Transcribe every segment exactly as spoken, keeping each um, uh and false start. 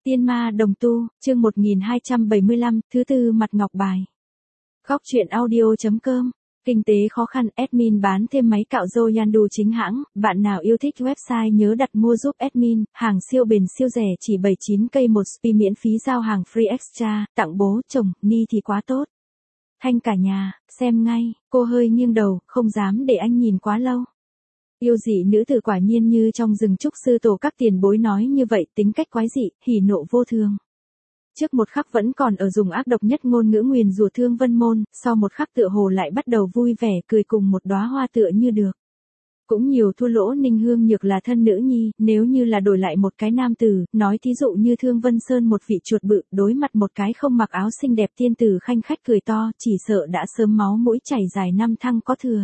Tiên ma đồng tu, chương một nghìn hai trăm bảy mươi lăm, thứ tư mặt ngọc bài. Góc truyện audio chấm com. Kinh tế khó khăn, admin bán thêm máy cạo râu Yandu chính hãng, bạn nào yêu thích website nhớ đặt mua giúp admin, hàng siêu bền siêu rẻ chỉ bảy mươi chín k một spi miễn phí giao hàng free extra, tặng bố, chồng, ni thì quá tốt. Thanh cả nhà, xem ngay, cô hơi nghiêng đầu, không dám để anh nhìn quá lâu. Yêu dị nữ tử quả nhiên như trong rừng trúc sư tổ các tiền bối nói như vậy, tính cách quái dị, hỉ nộ vô thường. Trước một khắc vẫn còn ở dùng ác độc nhất ngôn ngữ nguyền rủa Thương Vân Môn, sau một khắc tựa hồ lại bắt đầu vui vẻ cười cùng một đóa hoa tựa như được. Cũng nhiều thua lỗ Ninh Hương Nhược là thân nữ nhi, nếu như là đổi lại một cái nam tử, nói thí dụ như Thương Vân Sơn một vị chuột bự, đối mặt một cái không mặc áo xinh đẹp tiên tử khanh khách cười to, chỉ sợ đã sớm máu mũi chảy dài năm thăng có thừa.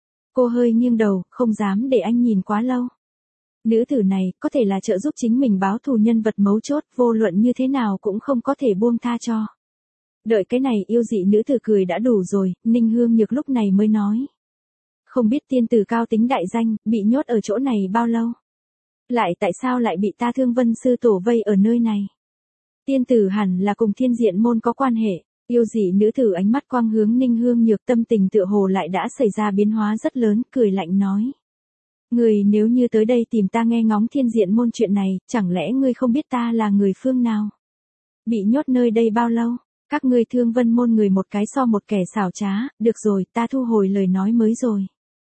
Cô hơi nghiêng đầu, không dám để anh nhìn quá lâu. Nữ tử này, có thể là trợ giúp chính mình báo thù nhân vật mấu chốt, vô luận như thế nào cũng không có thể buông tha cho. Đợi cái này yêu dị nữ tử cười đã đủ rồi, Ninh Hương Nhược lúc này mới nói. Không biết tiên tử cao tính đại danh, bị nhốt ở chỗ này bao lâu? Lại tại sao lại bị ta Thương Vân sư tổ vây ở nơi này? Tiên tử hẳn là cùng Thiên Diện môn có quan hệ. Yêu dị nữ tử ánh mắt quang hướng Ninh Hương Nhược, tâm tình tựa hồ lại đã xảy ra biến hóa rất lớn, cười lạnh nói. Người nếu như tới đây tìm ta nghe ngóng Thiên Diện môn chuyện này, chẳng lẽ ngươi không biết ta là người phương nào? Bị nhốt nơi đây bao lâu? Các ngươi Thương Vân môn người một cái so một kẻ xảo trá, được rồi, ta thu hồi lời nói mới rồi.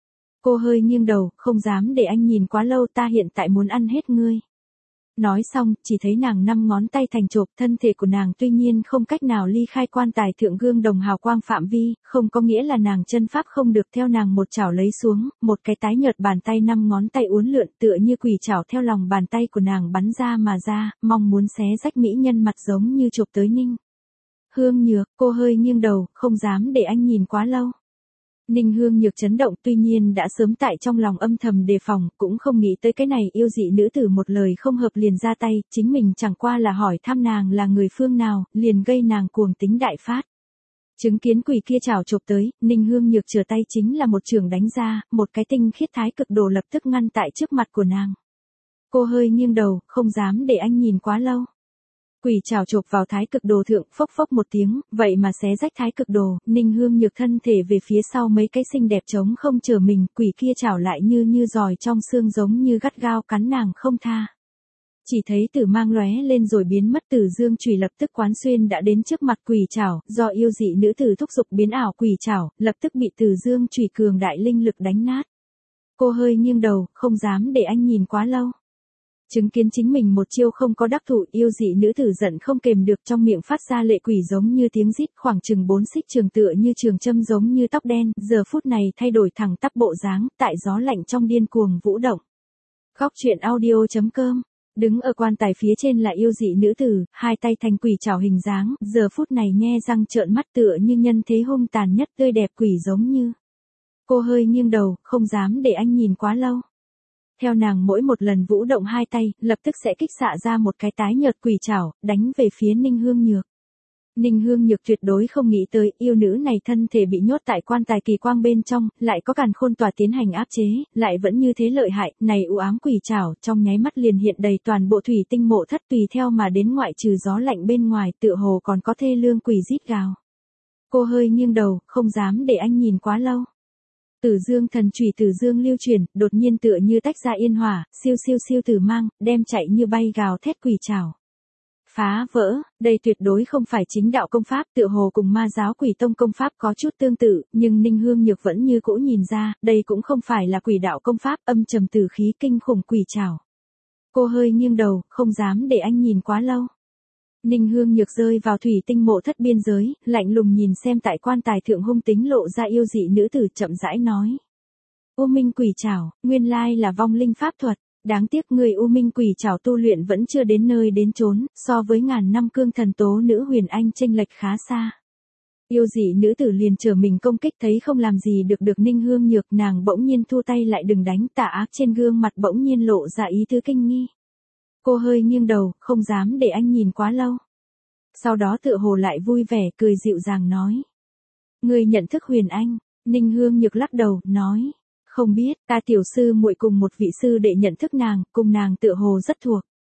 Cô hơi nghiêng đầu, không dám để anh nhìn quá lâu, ta hiện tại muốn ăn hết ngươi. Nói xong, chỉ thấy nàng năm ngón tay thành chộp, thân thể của nàng tuy nhiên không cách nào ly khai quan tài thượng gương đồng hào quang phạm vi, không có nghĩa là nàng chân pháp không được, theo nàng một chảo lấy xuống, một cái tái nhợt bàn tay năm ngón tay uốn lượn tựa như quỷ chảo theo lòng bàn tay của nàng bắn ra mà ra, mong muốn xé rách mỹ nhân mặt giống như chộp tới Ninh Hương Nhược. Cô hơi nghiêng đầu, không dám để anh nhìn quá lâu. Ninh Hương Nhược chấn động, tuy nhiên đã sớm tại trong lòng âm thầm đề phòng, cũng không nghĩ tới cái này yêu dị nữ tử một lời không hợp liền ra tay, chính mình chẳng qua là hỏi thăm nàng là người phương nào, liền gây nàng cuồng tính đại phát. Chứng kiến quỷ kia chảo chộp tới, Ninh Hương Nhược trở tay chính là một trường đánh ra, một cái tinh khiết thái cực đồ lập tức ngăn tại trước mặt của nàng. Cô hơi nghiêng đầu, không dám để anh nhìn quá lâu. Quỷ chảo chộp vào thái cực đồ thượng, phốc phốc một tiếng, vậy mà xé rách thái cực đồ, Ninh Hương Nhược thân thể về phía sau mấy cái xinh đẹp trống không chờ mình, quỷ kia chảo lại như như giòi trong xương giống như gắt gao cắn nàng không tha. Chỉ thấy tử mang lóe lên rồi biến mất, Tử Dương chùy lập tức quán xuyên đã đến trước mặt quỷ chảo, do yêu dị nữ tử thúc giục biến ảo quỷ chảo, lập tức bị Tử Dương chùy cường đại linh lực đánh nát. Cô hơi nghiêng đầu, không dám để anh nhìn quá lâu. Chứng kiến chính mình một chiêu không có đắc thủ, yêu dị nữ tử giận không kềm được, trong miệng phát ra lệ quỷ giống như tiếng rít, khoảng chừng bốn xích trường tựa như trường châm giống như tóc đen, giờ phút này thay đổi thẳng tắp bộ dáng, tại gió lạnh trong điên cuồng vũ động. Góc truyện audio chấm com. Đứng ở quan tài phía trên là yêu dị nữ tử, hai tay thành quỷ chảo hình dáng, giờ phút này nhe răng trợn mắt tựa như nhân thế hung tàn nhất, tươi đẹp quỷ giống như. Cô hơi nghiêng đầu, không dám để anh nhìn quá lâu. Theo nàng mỗi một lần vũ động hai tay, lập tức sẽ kích xạ ra một cái tái nhợt quỷ chảo, đánh về phía Ninh Hương Nhược. Ninh Hương Nhược tuyệt đối không nghĩ tới, yêu nữ này thân thể bị nhốt tại quan tài kỳ quang bên trong, lại có càn khôn tỏa tiến hành áp chế, lại vẫn như thế lợi hại, này u ám quỷ chảo, trong nháy mắt liền hiện đầy toàn bộ thủy tinh mộ thất, tùy theo mà đến ngoại trừ gió lạnh bên ngoài, tựa hồ còn có thê lương quỷ rít gào. Cô hơi nghiêng đầu, không dám để anh nhìn quá lâu. Tử Dương thần chùy Tử Dương lưu chuyển, đột nhiên tựa như tách ra yên hỏa, siêu siêu siêu tử mang, đem chạy như bay gào thét quỷ chảo. Phá vỡ, đây tuyệt đối không phải chính đạo công pháp, tựa hồ cùng ma giáo Quỷ Tông công pháp có chút tương tự, nhưng Ninh Hương Nhược vẫn như cũ nhìn ra, đây cũng không phải là quỷ đạo công pháp, âm trầm tử khí kinh khủng quỷ chảo. Cô hơi nghiêng đầu, không dám để anh nhìn quá lâu. Ninh Hương Nhược rơi vào thủy tinh mộ thất biên giới, lạnh lùng nhìn xem tại quan tài thượng hung tính lộ ra yêu dị nữ tử, chậm rãi nói. U Minh quỷ chảo, nguyên lai là vong linh pháp thuật, đáng tiếc người U Minh quỷ chảo tu luyện vẫn chưa đến nơi đến chốn, so với ngàn năm cương thần tố nữ huyền anh chênh lệch khá xa. Yêu dị nữ tử liền trở mình công kích, thấy không làm gì được được Ninh Hương Nhược, nàng bỗng nhiên thu tay lại, đừng đánh, tà ác trên gương mặt bỗng nhiên lộ ra ý tứ kinh nghi. Cô hơi nghiêng đầu, không dám để anh nhìn quá lâu. Sau đó tựa hồ lại vui vẻ, cười dịu dàng nói. Người nhận thức huyền anh, Ninh Hương Nhược lắc đầu, nói. Không biết, ta tiểu sư muội cùng một vị sư đệ nhận thức nàng, cùng nàng tựa hồ rất thuộc.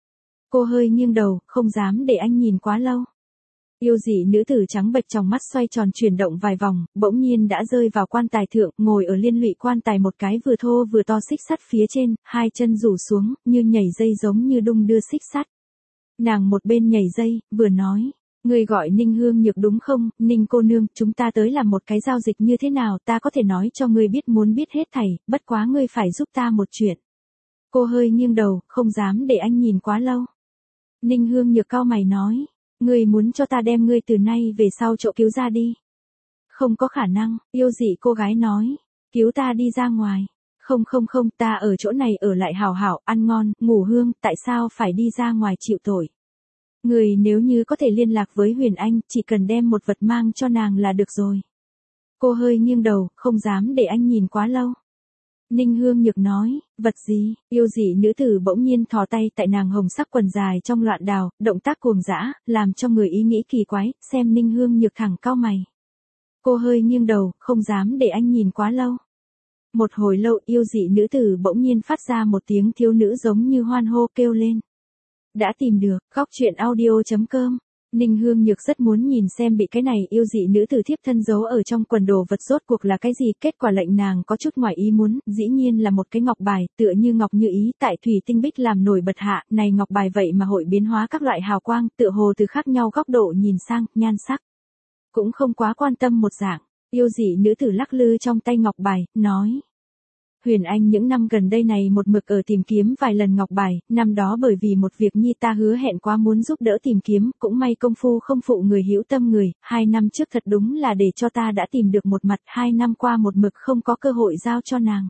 Cô hơi nghiêng đầu, không dám để anh nhìn quá lâu. Yêu dị nữ tử trắng bệch trong mắt xoay tròn chuyển động vài vòng, bỗng nhiên đã rơi vào quan tài thượng, ngồi ở liên lụy quan tài một cái vừa thô vừa to xích sắt phía trên, hai chân rủ xuống, như nhảy dây giống như đung đưa xích sắt. Nàng một bên nhảy dây, vừa nói, ngươi gọi Ninh Hương Nhược đúng không, Ninh cô nương, chúng ta tới làm một cái giao dịch như thế nào, ta có thể nói cho ngươi biết muốn biết hết thảy, bất quá ngươi phải giúp ta một chuyện. Cô hơi nghiêng đầu, không dám để anh nhìn quá lâu. Ninh Hương Nhược cau mày nói, ngươi muốn cho ta đem ngươi từ nay về sau chỗ cứu ra đi. Không có khả năng, yêu dị cô gái nói, cứu ta đi ra ngoài. Không không không, ta ở chỗ này ở lại hảo hảo, ăn ngon, ngủ hương, tại sao phải đi ra ngoài chịu tội. Người nếu như có thể liên lạc với Huyền Anh, chỉ cần đem một vật mang cho nàng là được rồi. Cô hơi nghiêng đầu, không dám để anh nhìn quá lâu. Ninh Hương Nhược nói, vật gì, yêu dị nữ tử bỗng nhiên thò tay tại nàng hồng sắc quần dài trong loạn đào, động tác cuồng dã, làm cho người ý nghĩ kỳ quái, xem Ninh Hương Nhược thẳng cau mày. Cô hơi nghiêng đầu, không dám để anh nhìn quá lâu. Một hồi lâu yêu dị nữ tử bỗng nhiên phát ra một tiếng thiếu nữ giống như hoan hô kêu lên. Đã tìm được, khóc chuyện audio chấm com. Ninh Hương Nhược rất muốn nhìn xem bị cái này yêu dị nữ tử thiếp thân giấu ở trong quần đồ vật rốt cuộc là cái gì, kết quả lệnh nàng có chút ngoài ý muốn, dĩ nhiên là một cái ngọc bài, tựa như ngọc như ý, tại thủy tinh bích làm nổi bật hạ, này ngọc bài vậy mà hội biến hóa các loại hào quang, tựa hồ từ khác nhau góc độ nhìn sang, nhan sắc. Cũng không quá quan tâm một dạng, yêu dị nữ tử lắc lư trong tay ngọc bài, nói. Huyền Anh những năm gần đây này một mực ở tìm kiếm vài lần ngọc bài, năm đó bởi vì một việc nhi ta hứa hẹn quá muốn giúp đỡ tìm kiếm, cũng may công phu không phụ người hữu tâm người, hai năm trước thật đúng là để cho ta đã tìm được một mặt, hai năm qua một mực không có cơ hội giao cho nàng.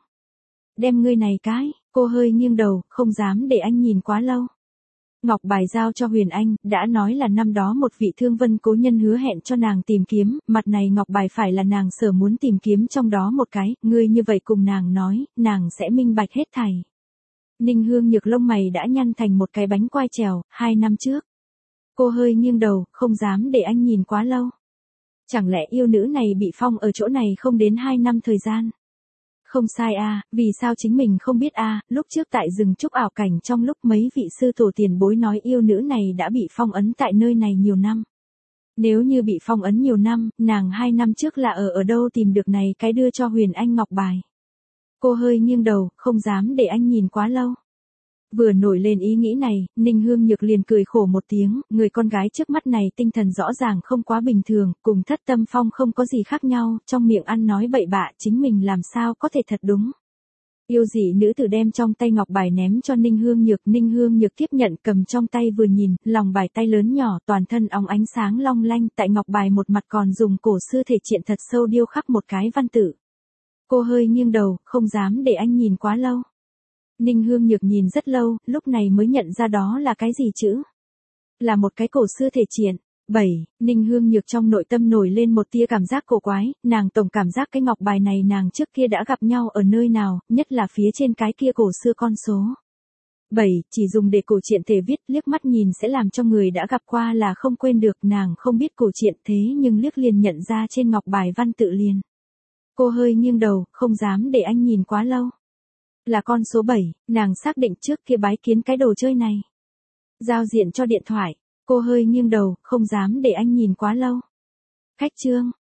Đem ngươi này cái, cô hơi nghiêng đầu, không dám để anh nhìn quá lâu. Ngọc bài giao cho Huyền Anh, đã nói là năm đó một vị thương vân cố nhân hứa hẹn cho nàng tìm kiếm, mặt này ngọc bài phải là nàng sở muốn tìm kiếm trong đó một cái, ngươi như vậy cùng nàng nói, nàng sẽ minh bạch hết thảy. Ninh Hương Nhược lông mày đã nhăn thành một cái bánh quai trèo, hai năm trước. Cô hơi nghiêng đầu, không dám để anh nhìn quá lâu. Chẳng lẽ yêu nữ này bị phong ở chỗ này không đến hai năm thời gian? Không sai a, vì sao chính mình không biết a, lúc trước tại rừng trúc ảo cảnh trong lúc mấy vị sư tổ tiền bối nói yêu nữ này đã bị phong ấn tại nơi này nhiều năm. Nếu như bị phong ấn nhiều năm, nàng hai năm trước là ở ở đâu tìm được này cái đưa cho Huyền Anh ngọc bài. Cô hơi nghiêng đầu, không dám để anh nhìn quá lâu. Vừa nổi lên ý nghĩ này, Ninh Hương Nhược liền cười khổ một tiếng, người con gái trước mắt này tinh thần rõ ràng không quá bình thường, cùng Thất Tâm Phong không có gì khác nhau, trong miệng ăn nói bậy bạ, chính mình làm sao có thể thật đúng. Yêu dị nữ tử đem trong tay ngọc bài ném cho Ninh Hương Nhược, Ninh Hương Nhược tiếp nhận cầm trong tay vừa nhìn, lòng bài tay lớn nhỏ, toàn thân óng ánh sáng long lanh, tại ngọc bài một mặt còn dùng cổ xưa thể triện thật sâu điêu khắc một cái văn tự. Cô hơi nghiêng đầu, không dám để anh nhìn quá lâu. Ninh Hương Nhược nhìn rất lâu, lúc này mới nhận ra đó là cái gì chữ. Là một cái cổ xưa thể triện. bảy. Ninh Hương Nhược trong nội tâm nổi lên một tia cảm giác cổ quái, nàng tổng cảm giác cái ngọc bài này nàng trước kia đã gặp nhau ở nơi nào, nhất là phía trên cái kia cổ xưa con số. bảy. Chỉ dùng để cổ truyện thể viết, liếc mắt nhìn sẽ làm cho người đã gặp qua là không quên được, nàng không biết cổ truyện thế nhưng liếc liền nhận ra trên ngọc bài văn tự liền. Cô hơi nghiêng đầu, không dám để anh nhìn quá lâu. Là con số bảy, nàng xác định trước kia bái kiến cái đồ chơi này. Giao diện cho điện thoại, cô hơi nghiêng đầu, không dám để anh nhìn quá lâu. Khách chương,